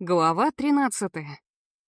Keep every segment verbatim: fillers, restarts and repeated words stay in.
Глава тринадцатая.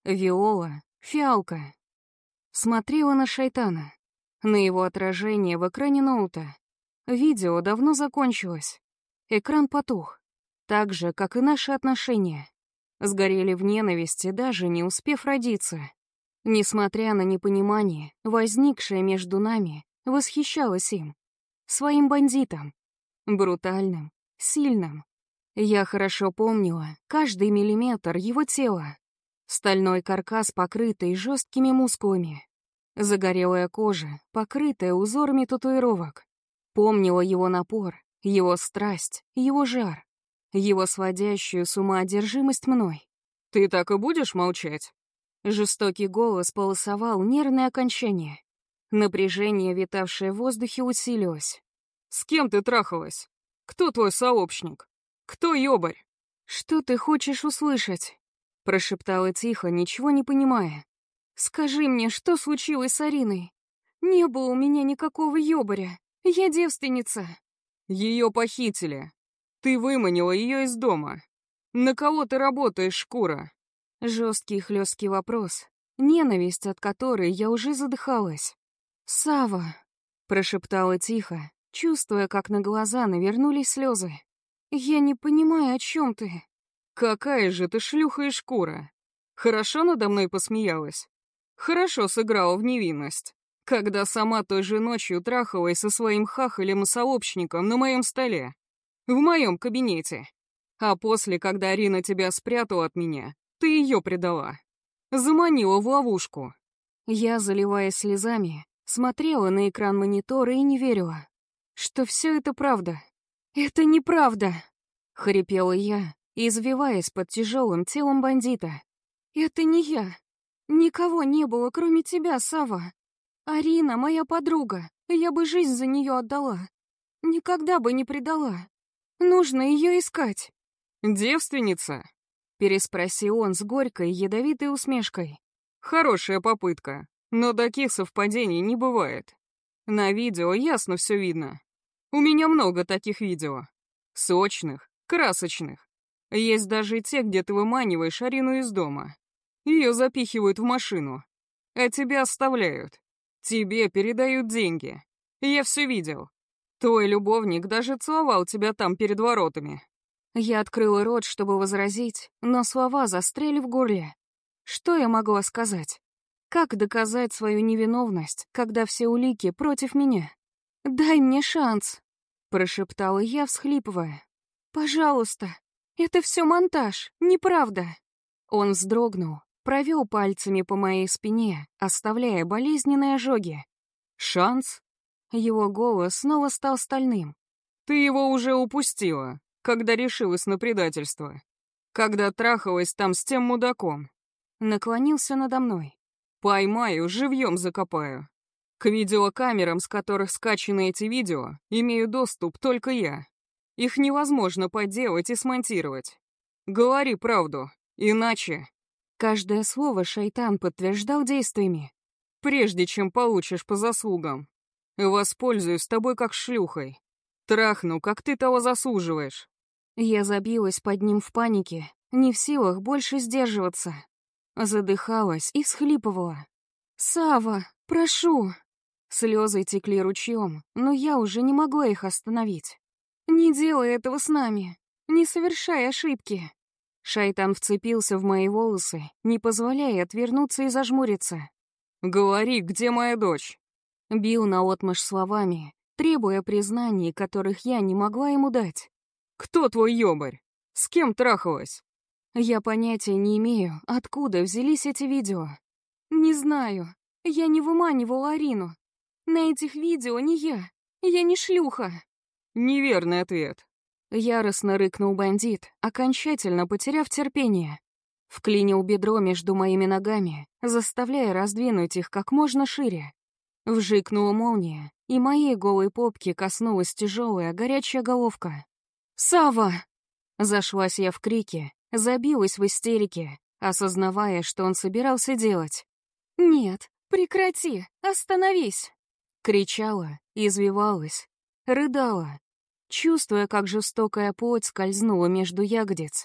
Виола, фиалка. Смотрела на Шайтана, на его отражение в экране ноута. Видео давно закончилось. Экран потух, так же, как и наши отношения. Сгорели в ненависти, даже не успев родиться. Несмотря на непонимание, возникшее между нами, восхищалась им. Своим бандитом. Брутальным, сильным. Я хорошо помнила каждый миллиметр его тела. Стальной каркас, покрытый жесткими мускулами. Загорелая кожа, покрытая узорами татуировок. Помнила его напор, его страсть, его жар, его сводящую с ума одержимость мной. «Ты так и будешь молчать?» Жестокий голос полосовал нервные окончания. Напряжение, витавшее в воздухе, усилилось. «С кем ты трахалась? Кто твой сообщник? Кто ёбарь?» «Что ты хочешь услышать?» Прошептала тихо, ничего не понимая. «Скажи мне, что случилось с Ариной? Не было у меня никакого ёбаря. Я девственница». «Ее похитили. Ты выманила ее из дома. На кого ты работаешь, шкура?» Жесткий хлесткий вопрос, ненависть от которой я уже задыхалась. «Сава», — прошептала тихо, чувствуя, как на глаза навернулись слезы. «Я не понимаю, о чем ты». «Какая же ты шлюха и шкура. Хорошо надо мной посмеялась. Хорошо сыграла в невинность, когда сама той же ночью трахалась со своим хахалем и сообщником на моем столе, в моем кабинете. А после, когда Арина тебя спрятала от меня, ты ее предала. Заманила в ловушку». Я, заливаясь слезами, смотрела на экран монитора и не верила, что все это правда. «Это неправда!» — хрипела я, извиваясь под тяжелым телом бандита. «Это не я. Никого не было, кроме тебя, Сава. Арина — моя подруга, я бы жизнь за нее отдала. Никогда бы не предала. Нужно ее искать». «Девственница?» — переспросил он с горькой, ядовитой усмешкой. «Хорошая попытка, но таких совпадений не бывает. На видео ясно все видно. У меня много таких видео. Сочных, красочных. Есть даже те, где ты выманиваешь Арину из дома. Ее запихивают в машину, а тебя оставляют. Тебе передают деньги. Я все видел. Твой любовник даже целовал тебя там перед воротами». Я открыла рот, чтобы возразить, но слова застряли в горле. Что я могла сказать? Как доказать свою невиновность, когда все улики против меня? «Дай мне шанс», — прошептала я, всхлипывая. «Пожалуйста, это все монтаж, неправда». Он вздрогнул, провел пальцами по моей спине, оставляя болезненные ожоги. «Шанс?» Его голос снова стал стальным. «Ты его уже упустила, когда решилась на предательство. Когда трахалась там с тем мудаком». Наклонился надо мной. «Поймаю, живьем закопаю. К видеокамерам, с которых скачаны эти видео, имею доступ только я. Их невозможно подделать и смонтировать. Говори правду, иначе...» Каждое слово Шайтан подтверждал действиями. «Прежде чем получишь по заслугам, воспользуюсь тобой как шлюхой. Трахну, как ты того заслуживаешь». Я забилась под ним в панике, не в силах больше сдерживаться. Задыхалась и всхлипывала. «Сава, прошу!» Слезы текли ручьем, но я уже не могла их остановить. «Не делай этого с нами! Не совершай ошибки!» Шайтан вцепился в мои волосы, не позволяя отвернуться и зажмуриться. «Говори, где моя дочь?» Бил наотмашь словами, требуя признаний, которых я не могла ему дать. «Кто твой ёбарь? С кем трахалась?» Я понятия не имею, откуда взялись эти видео. «Не знаю. Я не выманивала Арину. На этих видео не я. Я не шлюха». Неверный ответ. Яростно рыкнул бандит, окончательно потеряв терпение. Вклинил бедро между моими ногами, заставляя раздвинуть их как можно шире. Вжикнула молния, и моей голой попки коснулась тяжелая горячая головка. «Сава!» Зашлась я в крике, забилась в истерике, осознавая, что он собирался делать. «Нет, прекрати, остановись!» Кричала, извивалась, рыдала, чувствуя, как жестокая плоть скользнула между ягодиц,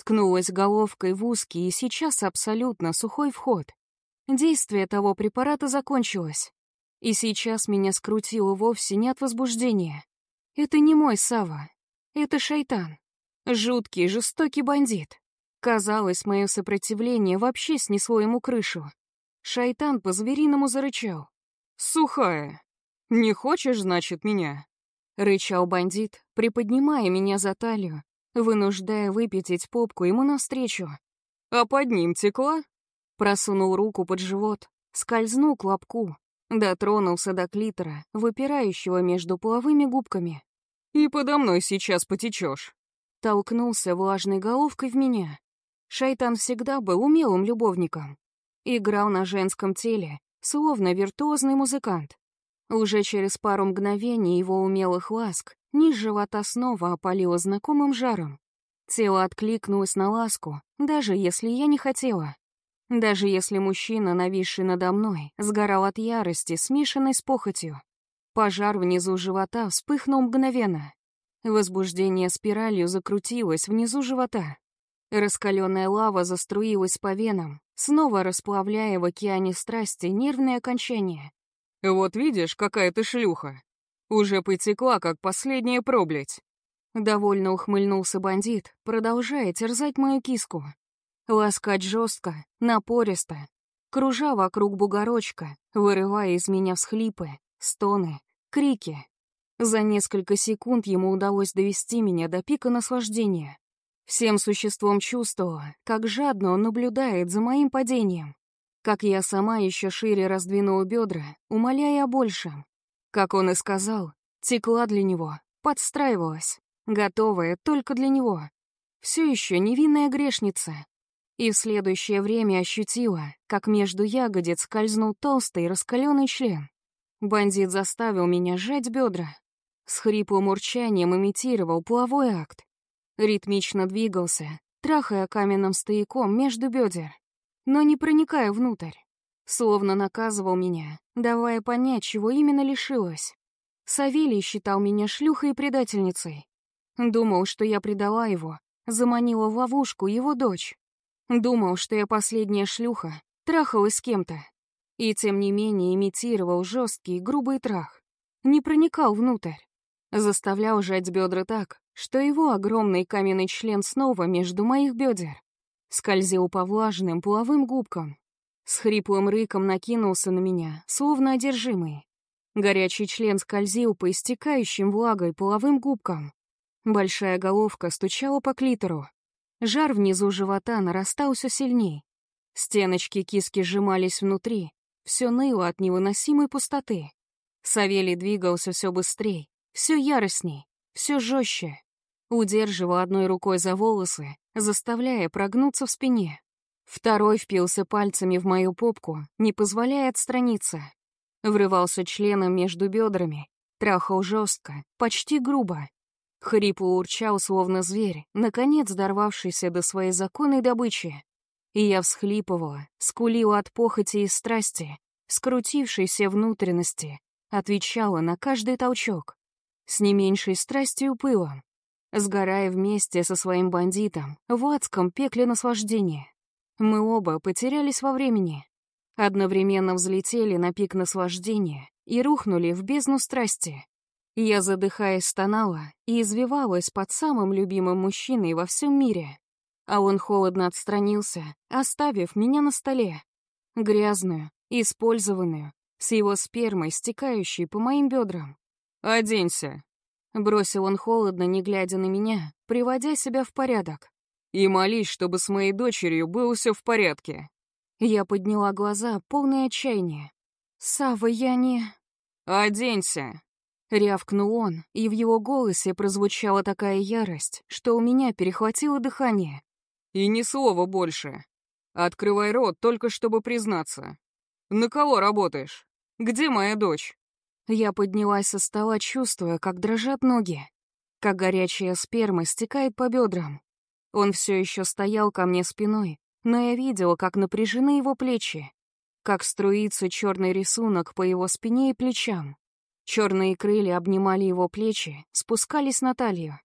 ткнулась головкой в узкий и сейчас абсолютно сухой вход. Действие того препарата закончилось. И сейчас меня скрутило вовсе не от возбуждения. Это не мой Сава. Это шайтан. Жуткий, жестокий бандит. Казалось, мое сопротивление вообще снесло ему крышу. Шайтан по-звериному зарычал. «Сухая. Не хочешь, значит, меня?» Рычал бандит, приподнимая меня за талию, вынуждая выпятить попку ему навстречу. «А под ним текла?» Просунул руку под живот, скользнул к лобку, дотронулся до клитора, выпирающего между половыми губками. «И подо мной сейчас потечешь». Толкнулся влажной головкой в меня. Шайтан всегда был умелым любовником. Играл на женском теле, словно виртуозный музыкант. Уже через пару мгновений его умелых ласк низ живота снова опалило знакомым жаром. Тело откликнулось на ласку, даже если я не хотела. Даже если мужчина, нависший надо мной, сгорал от ярости, смешанной с похотью. Пожар внизу живота вспыхнул мгновенно. Возбуждение спиралью закрутилось внизу живота. Раскаленная лава заструилась по венам, снова расплавляя в океане страсти нервные окончания. «Вот видишь, какая ты шлюха. Уже потекла, как последняя проблядь». Довольно ухмыльнулся бандит, продолжая терзать мою киску. Ласкать жестко, напористо, кружа вокруг бугорочка, вырывая из меня всхлипы, стоны, крики. За несколько секунд ему удалось довести меня до пика наслаждения. Всем существом чувствовала, как жадно он наблюдает за моим падением. Как я сама еще шире раздвинула бедра, умоляя о большем. Как он и сказал, текла для него, подстраивалась, готовая только для него. Все еще невинная грешница. И в следующее время ощутила, как между ягодиц скользнул толстый раскаленный член. Бандит заставил меня сжать бедра. С хриплым урчанием имитировал половой акт. Ритмично двигался, трахая каменным стояком между бедер, но не проникая внутрь. Словно наказывал меня, давая понять, чего именно лишилась. Савелий считал меня шлюхой и предательницей. Думал, что я предала его, заманила в ловушку его дочь. Думал, что я последняя шлюха, трахалась с кем-то. И тем не менее имитировал жесткий, грубый трах. Не проникал внутрь. Заставлял сжать бедра так, что его огромный каменный член снова между моих бедер. Скользил по влажным половым губкам. С хриплым рыком накинулся на меня, словно одержимый. Горячий член скользил по истекающим влагой половым губкам. Большая головка стучала по клитору. Жар внизу живота нарастал все сильней. Стеночки киски сжимались внутри, все ныло от невыносимой пустоты. Савелий двигался все быстрей, все яростней, все жестче. Удерживал одной рукой за волосы, заставляя прогнуться в спине. Второй впился пальцами в мою попку, не позволяя отстраниться. Врывался членом между бедрами, трахал жестко, почти грубо. Хрипло урчал, словно зверь, наконец дорвавшийся до своей законной добычи. И я всхлипывала, скулила от похоти и страсти, скрутившейся внутренности, отвечала на каждый толчок. С не меньшей страстью и пылом, сгорая вместе со своим бандитом в адском пекле наслаждения. Мы оба потерялись во времени, одновременно взлетели на пик наслаждения и рухнули в бездну страсти. Я, задыхаясь, стонала и извивалась под самым любимым мужчиной во всем мире. А он холодно отстранился, оставив меня на столе. Грязную, использованную, с его спермой, стекающей по моим бедрам. «Оденься», — бросил он холодно, не глядя на меня, приводя себя в порядок. «И молись, чтобы с моей дочерью было все в порядке». Я подняла глаза, полные отчаяния. «Сава, я не...» «Оденься», — рявкнул он, и в его голосе прозвучала такая ярость, что у меня перехватило дыхание. «И ни слова больше. Открывай рот, только чтобы признаться. На кого работаешь? Где моя дочь?» Я поднялась со стола, чувствуя, как дрожат ноги, как горячая сперма стекает по бедрам. Он все еще стоял ко мне спиной, но я видела, как напряжены его плечи, как струится черный рисунок по его спине и плечам. Черные крылья обнимали его плечи, спускались на талию.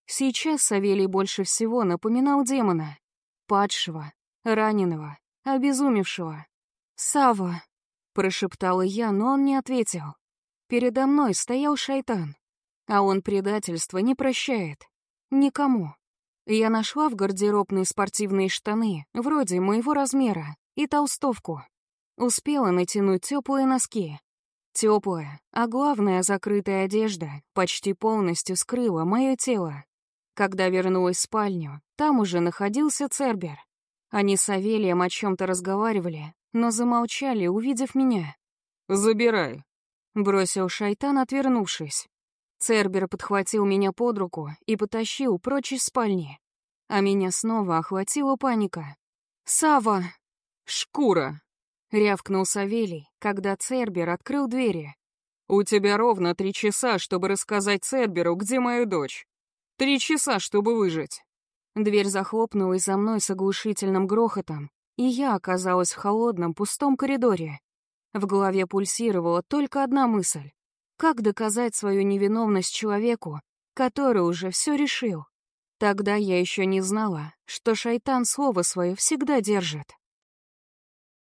Сейчас Савелий больше всего напоминал демона. Падшего, раненого, обезумевшего. «Савва!» — прошептала я, но он не ответил. Передо мной стоял шайтан, а он предательство не прощает. Никому. Я нашла в гардеробной спортивные штаны, вроде моего размера, и толстовку. Успела натянуть теплые носки. Теплая, а главное, закрытая одежда почти полностью скрыла мое тело. Когда вернулась в спальню, там уже находился Цербер. Они с Савелием о чем-то разговаривали, но замолчали, увидев меня. «Забирай», — бросил шайтан, отвернувшись. Цербер подхватил меня под руку и потащил прочь из спальни. А меня снова охватила паника. «Сава!» «Шкура!» — рявкнул Савелий, когда Цербер открыл двери. «У тебя ровно три часа, чтобы рассказать Церберу, где моя дочь. Три часа, чтобы выжить». Дверь захлопнулась за мной с оглушительным грохотом, и я оказалась в холодном, пустом коридоре. В голове пульсировала только одна мысль. Как доказать свою невиновность человеку, который уже все решил? Тогда я еще не знала, что шайтан слово свое всегда держит.